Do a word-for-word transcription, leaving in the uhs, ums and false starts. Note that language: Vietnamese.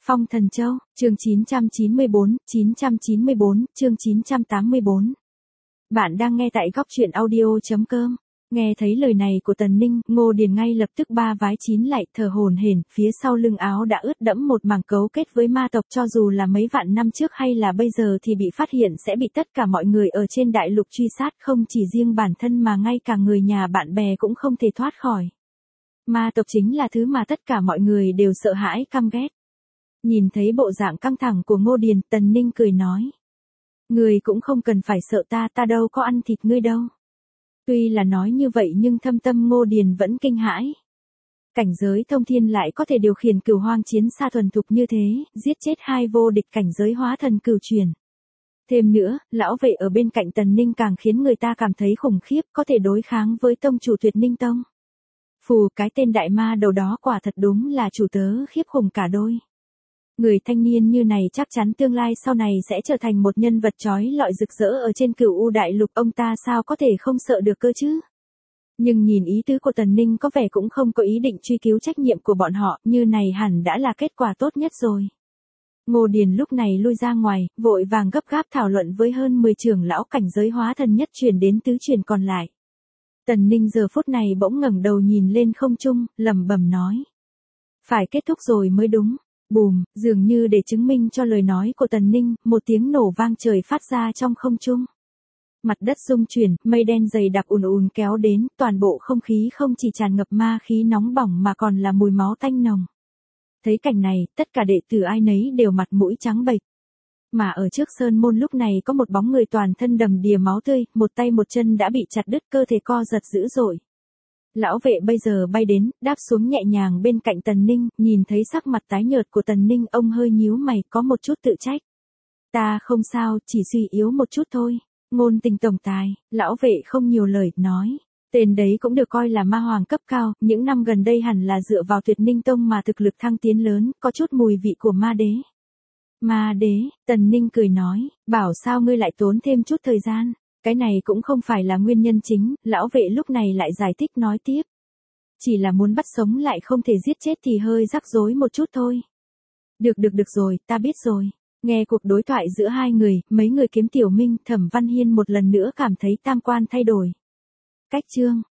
Phong Thần Châu, chương chín trăm chín mươi bốn, chín trăm chín mươi bốn, chương chín trăm tám mươi bốn. Bạn đang nghe tại góc truyện audio chấm com. Nghe thấy lời này của Tần Ninh, Ngô Điền ngay lập tức ba vái chín lại, thở hổn hển, phía sau lưng áo đã ướt đẫm một mảng cấu kết với ma tộc, cho dù là mấy vạn năm trước hay là bây giờ thì bị phát hiện sẽ bị tất cả mọi người ở trên đại lục truy sát, không chỉ riêng bản thân mà ngay cả người nhà bạn bè cũng không thể thoát khỏi. Ma tộc chính là thứ mà tất cả mọi người đều sợ hãi căm ghét. Nhìn thấy bộ dạng căng thẳng của Ngô Điền, Tần Ninh cười nói. Người cũng không cần phải sợ ta, ta đâu có ăn thịt ngươi đâu. Tuy là nói như vậy nhưng thâm tâm Ngô Điền vẫn kinh hãi. Cảnh giới thông thiên lại có thể điều khiển cửu hoang chiến xa thuần thục như thế, giết chết hai vô địch cảnh giới hóa thần cửu truyền. Thêm nữa, lão vệ ở bên cạnh Tần Ninh càng khiến người ta cảm thấy khủng khiếp, có thể đối kháng với tông chủ Tuyệt Ninh Tông. Phù, cái tên đại ma đầu đó quả thật đúng là chủ tớ khiếp khủng cả đôi. Người thanh niên như này chắc chắn tương lai sau này sẽ trở thành một nhân vật chói lọi rực rỡ ở trên Cửu U đại lục, ông ta sao có thể không sợ được cơ chứ? Nhưng nhìn ý tứ của Tần Ninh có vẻ cũng không có ý định truy cứu trách nhiệm của bọn họ, như này hẳn đã là kết quả tốt nhất rồi. Ngô Điền lúc này lui ra ngoài, vội vàng gấp gáp thảo luận với hơn mười trưởng lão cảnh giới hóa thần nhất truyền đến tứ truyền còn lại. Tần Ninh giờ phút này bỗng ngẩng đầu nhìn lên không trung, lẩm bẩm nói. Phải kết thúc rồi mới đúng. Bùm, dường như để chứng minh cho lời nói của Tần Ninh, một tiếng nổ vang trời phát ra trong không trung. Mặt đất rung chuyển, mây đen dày đặc ùn ùn kéo đến, toàn bộ không khí không chỉ tràn ngập ma khí nóng bỏng mà còn là mùi máu tanh nồng. Thấy cảnh này, tất cả đệ tử ai nấy đều mặt mũi trắng bệch. Mà ở trước sơn môn lúc này có một bóng người toàn thân đầm đìa máu tươi, một tay một chân đã bị chặt đứt, cơ thể co giật dữ dội. Lão vệ bây giờ bay đến, đáp xuống nhẹ nhàng bên cạnh Tần Ninh, nhìn thấy sắc mặt tái nhợt của Tần Ninh, ông hơi nhíu mày, có một chút tự trách. Ta không sao, chỉ suy yếu một chút thôi. Ngôn Tình tổng tài, lão vệ không nhiều lời, nói. Tên đấy cũng được coi là ma hoàng cấp cao, những năm gần đây hẳn là dựa vào Tuyệt Ninh Tông mà thực lực thăng tiến lớn, có chút mùi vị của ma đế. Ma đế, Tần Ninh cười nói, bảo sao ngươi lại tốn thêm chút thời gian. Cái này cũng không phải là nguyên nhân chính, lão vệ lúc này lại giải thích nói tiếp. Chỉ là muốn bắt sống lại không thể giết chết thì hơi rắc rối một chút thôi. Được được được rồi, ta biết rồi. Nghe cuộc đối thoại giữa hai người, mấy người kiếm Tiểu Minh, Thẩm Văn Hiên một lần nữa cảm thấy tam quan thay đổi. Cách chương,